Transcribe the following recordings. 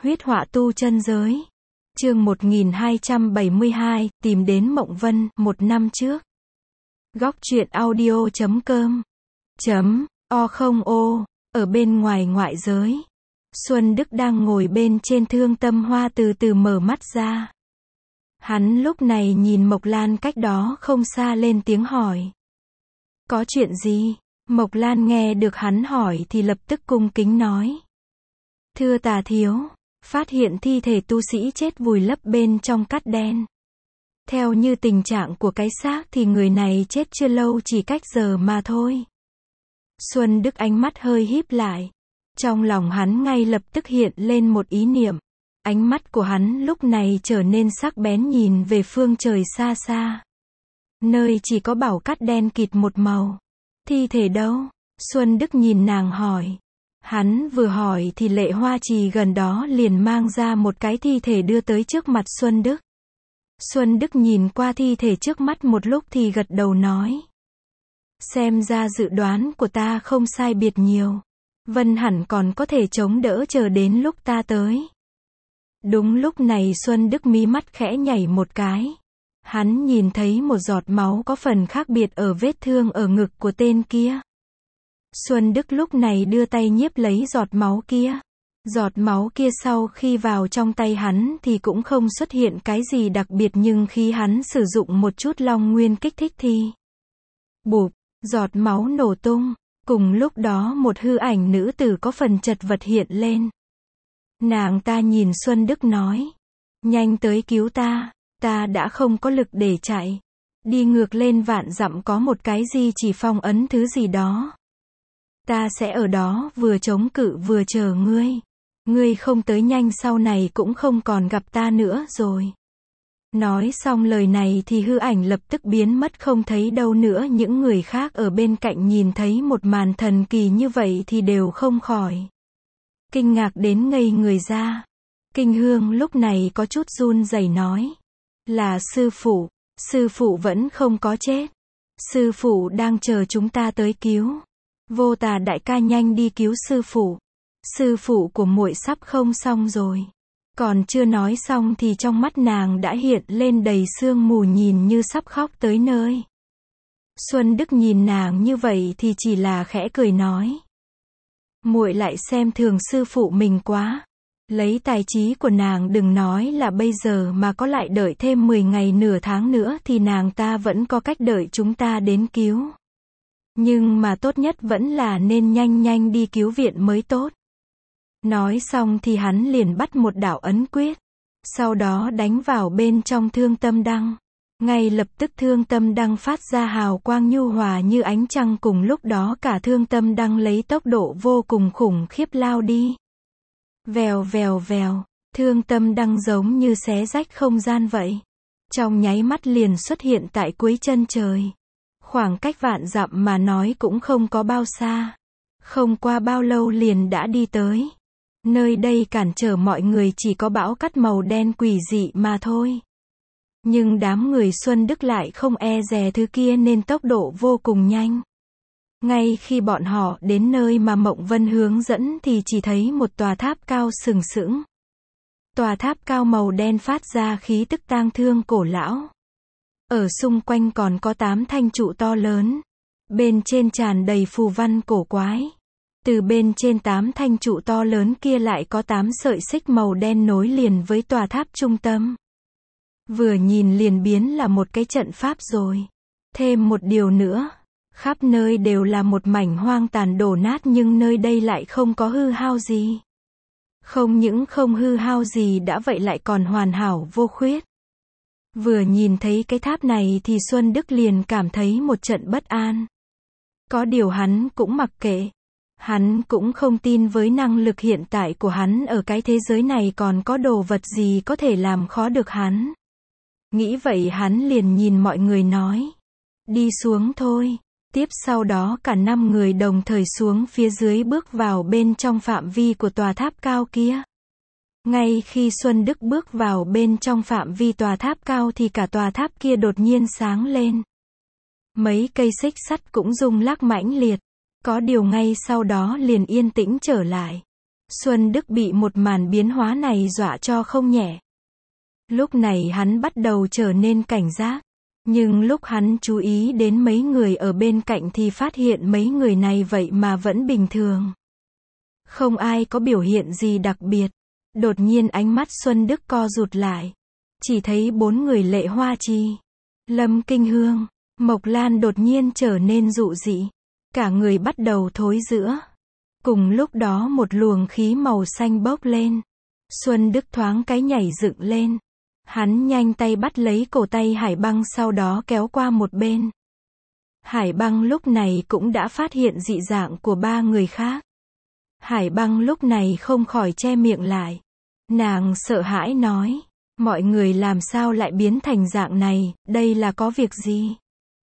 Huyết họa tu chân giới. Chương 1272, tìm đến Mộng Vân, một năm trước. Góc truyện audio.com O ở bên ngoài ngoại giới. Xuân Đức đang ngồi bên trên thương tâm hoa từ từ mở mắt ra. Hắn lúc này nhìn Mộc Lan cách đó không xa lên tiếng hỏi. Có chuyện gì? Mộc Lan nghe được hắn hỏi thì lập tức cung kính nói. Thưa tà thiếu, phát hiện thi thể tu sĩ chết vùi lấp bên trong cát đen. Theo như tình trạng của cái xác thì người này chết chưa lâu, chỉ cách giờ mà thôi. Xuân Đức ánh mắt hơi híp lại. Trong lòng hắn ngay lập tức hiện lên một ý niệm. Ánh mắt của hắn lúc này trở nên sắc bén nhìn về phương trời xa xa. Nơi chỉ có bảo cát đen kịt một màu. Thi thể đâu? Xuân Đức nhìn nàng hỏi. Hắn vừa hỏi thì Lệ Hoa Trì gần đó liền mang ra một cái thi thể đưa tới trước mặt Xuân Đức. Xuân Đức nhìn qua thi thể trước mắt một lúc thì gật đầu nói. Xem ra dự đoán của ta không sai biệt nhiều. Vân hẳn còn có thể chống đỡ chờ đến lúc ta tới. Đúng lúc này Xuân Đức mí mắt khẽ nhảy một cái. Hắn nhìn thấy một giọt máu có phần khác biệt ở vết thương ở ngực của tên kia. Xuân Đức lúc này đưa tay nhiếp lấy giọt máu kia. Giọt máu kia sau khi vào trong tay hắn thì cũng không xuất hiện cái gì đặc biệt, nhưng khi hắn sử dụng một chút long nguyên kích thích thì bụp, giọt máu nổ tung. Cùng lúc đó một hư ảnh nữ tử có phần chật vật hiện lên. Nàng ta nhìn Xuân Đức nói. Nhanh tới cứu ta, ta đã không có lực để chạy. Đi ngược lên vạn dặm có một cái gì chỉ phong ấn thứ gì đó. Ta sẽ ở đó vừa chống cự vừa chờ ngươi. Ngươi không tới nhanh sau này cũng không còn gặp ta nữa rồi. Nói xong lời này thì hư ảnh lập tức biến mất không thấy đâu nữa. Những người khác ở bên cạnh nhìn thấy một màn thần kỳ như vậy thì đều không khỏi kinh ngạc đến ngây người ra. Kinh Hương lúc này có chút run rẩy nói. Là sư phụ vẫn không có chết. Sư phụ đang chờ chúng ta tới cứu. Vô Tà đại ca nhanh đi cứu sư phụ. Sư phụ của muội sắp không xong rồi. Còn chưa nói xong thì trong mắt nàng đã hiện lên đầy sương mù, nhìn như sắp khóc tới nơi. Xuân Đức nhìn nàng như vậy thì chỉ là khẽ cười nói. Muội lại xem thường sư phụ mình quá. Lấy tài trí của nàng đừng nói là bây giờ mà có lại đợi thêm 10 ngày nửa tháng nữa thì nàng ta vẫn có cách đợi chúng ta đến cứu. Nhưng mà tốt nhất vẫn là nên nhanh đi cứu viện mới tốt. Nói xong thì hắn liền bắt một đạo ấn quyết. Sau đó đánh vào bên trong thương tâm đăng. Ngay lập tức thương tâm đăng phát ra hào quang nhu hòa như ánh trăng, cùng lúc đó cả thương tâm đăng lấy tốc độ vô cùng khủng khiếp lao đi. Vèo, thương tâm đăng giống như xé rách không gian vậy. Trong nháy mắt liền xuất hiện tại cuối chân trời. Khoảng cách vạn dặm mà nói cũng không có bao xa. Không qua bao lâu liền đã đi tới. Nơi đây cản trở mọi người chỉ có bão cát màu đen quỷ dị mà thôi. Nhưng đám người Xuân Đức lại không e dè thứ kia nên tốc độ vô cùng nhanh. Ngay khi bọn họ đến nơi mà Mộng Vân hướng dẫn thì chỉ thấy một tòa tháp cao sừng sững. Tòa tháp cao màu đen phát ra khí tức tang thương cổ lão. Ở xung quanh còn có 8 thanh trụ to lớn. Bên trên tràn đầy phù văn cổ quái. Từ bên trên 8 thanh trụ to lớn kia lại có 8 sợi xích màu đen nối liền với tòa tháp trung tâm. Vừa nhìn liền biến là một cái trận pháp rồi. Thêm một điều nữa. Khắp nơi đều là một mảnh hoang tàn đổ nát, nhưng nơi đây lại không có hư hao gì. Không những không hư hao gì đã vậy lại còn hoàn hảo vô khuyết. Vừa nhìn thấy cái tháp này thì Xuân Đức liền cảm thấy một trận bất an. Có điều hắn cũng mặc kệ. Hắn cũng không tin với năng lực hiện tại của hắn ở cái thế giới này còn có đồ vật gì có thể làm khó được hắn. Nghĩ vậy hắn liền nhìn mọi người nói. Đi xuống thôi. Tiếp sau đó cả 5 người đồng thời xuống phía dưới bước vào bên trong phạm vi của tòa tháp cao kia. Ngay khi Xuân Đức bước vào bên trong phạm vi tòa tháp cao thì cả tòa tháp kia đột nhiên sáng lên. Mấy cây xích sắt cũng rung lắc mãnh liệt. Có điều ngay sau đó liền yên tĩnh trở lại. Xuân Đức bị một màn biến hóa này dọa cho không nhẹ. Lúc này hắn bắt đầu trở nên cảnh giác. Nhưng lúc hắn chú ý đến mấy người ở bên cạnh thì phát hiện mấy người này vậy mà vẫn bình thường. Không ai có biểu hiện gì đặc biệt. Đột nhiên ánh mắt Xuân Đức co rụt lại. Chỉ thấy 4 người Lệ Hoa Chi, Lâm Kinh Hương, Mộc Lan đột nhiên trở nên dụ dị. Cả người bắt đầu thối rữa. Cùng lúc đó một luồng khí màu xanh bốc lên. Xuân Đức thoáng cái nhảy dựng lên. Hắn nhanh tay bắt lấy cổ tay Hải Băng sau đó kéo qua một bên. Hải Băng lúc này cũng đã phát hiện dị dạng của 3 người khác. Hải Băng lúc này không khỏi che miệng lại. Nàng sợ hãi nói, mọi người làm sao lại biến thành dạng này, đây là có việc gì?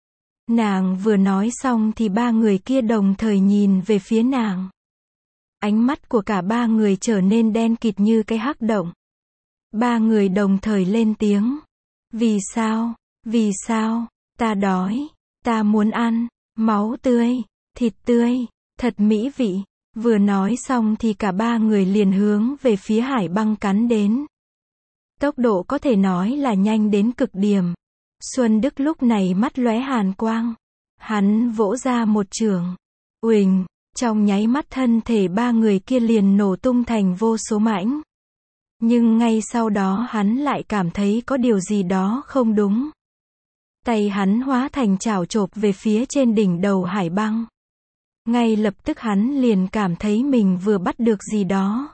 Nàng vừa nói xong thì 3 người kia đồng thời nhìn về phía nàng. Ánh mắt của cả 3 người trở nên đen kịt như cái hắc động. 3 người đồng thời lên tiếng. Vì sao? Vì sao? Ta đói. Ta muốn ăn. Máu tươi. Thịt tươi. Thật mỹ vị. Vừa nói xong thì cả 3 người liền hướng về phía Hải Băng cắn đến. Tốc độ có thể nói là nhanh đến cực điểm. Xuân Đức lúc này mắt lóe hàn quang. Hắn vỗ ra một chưởng. Uỳnh. Trong nháy mắt thân thể 3 người kia liền nổ tung thành vô số mảnh. Nhưng ngay sau đó hắn lại cảm thấy có điều gì đó không đúng. Tay hắn hóa thành chảo chộp về phía trên đỉnh đầu Hải Băng. Ngay lập tức hắn liền cảm thấy mình vừa bắt được gì đó.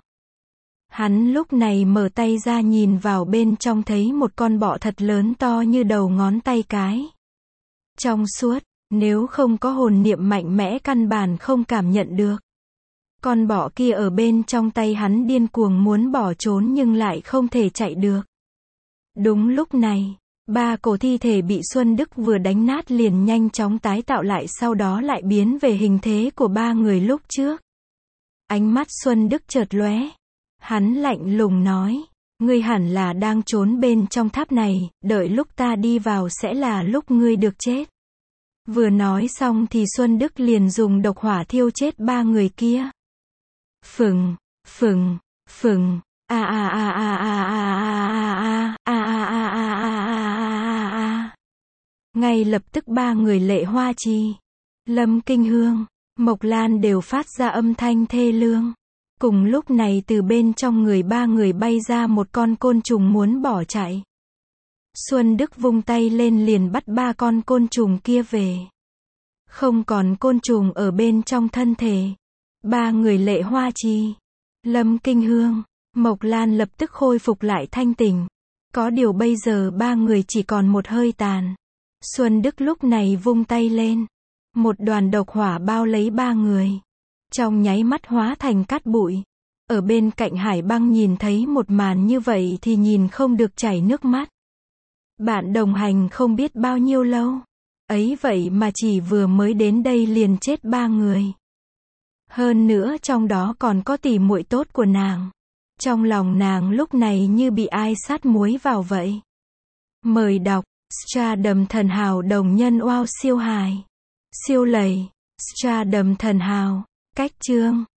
Hắn lúc này mở tay ra nhìn vào bên trong thấy một con bọ thật lớn to như đầu ngón tay cái. Trong suốt, nếu không có hồn niệm mạnh mẽ căn bản không cảm nhận được. Con bọ kia ở bên trong tay hắn điên cuồng muốn bỏ trốn nhưng lại không thể chạy được. Đúng lúc này, 3 cổ thi thể bị Xuân Đức vừa đánh nát liền nhanh chóng tái tạo lại sau đó lại biến về hình thế của 3 người lúc trước. Ánh mắt Xuân Đức chợt lóe. Hắn lạnh lùng nói, ngươi hẳn là đang trốn bên trong tháp này, đợi lúc ta đi vào sẽ là lúc ngươi được chết. Vừa nói xong thì Xuân Đức liền dùng độc hỏa thiêu chết 3 người kia. Phừng, phừng, phừng, a a a a a a a a a a a a a. Ngay lập tức 3 người Lệ Hoa Chi, Lâm Kinh Hương, Mộc Lan đều phát ra âm thanh thê lương. Cùng lúc này từ bên trong người 3 người bay ra một con côn trùng muốn bỏ chạy. Xuân Đức vung tay lên liền bắt 3 con côn trùng kia về. Không còn côn trùng ở bên trong thân thể. 3 người Lệ Hoa Chi, Lâm Kinh Hương, Mộc Lan lập tức khôi phục lại thanh tỉnh. Có điều bây giờ 3 người chỉ còn một hơi tàn. Xuân Đức lúc này vung tay lên. Một đoàn độc hỏa bao lấy 3 người. Trong nháy mắt hóa thành cát bụi. Ở bên cạnh Hải Băng nhìn thấy một màn như vậy thì nhìn không được chảy nước mắt. Bạn đồng hành không biết bao nhiêu lâu. Ấy vậy mà chỉ vừa mới đến đây liền chết 3 người. Hơn nữa trong đó còn có tỉ muội tốt của nàng. Trong lòng nàng lúc này như bị ai sát muối vào vậy. Mời đọc, Stardom Thần Hào đồng nhân wow siêu hài. Siêu lầy, Stardom Thần Hào, cách chương.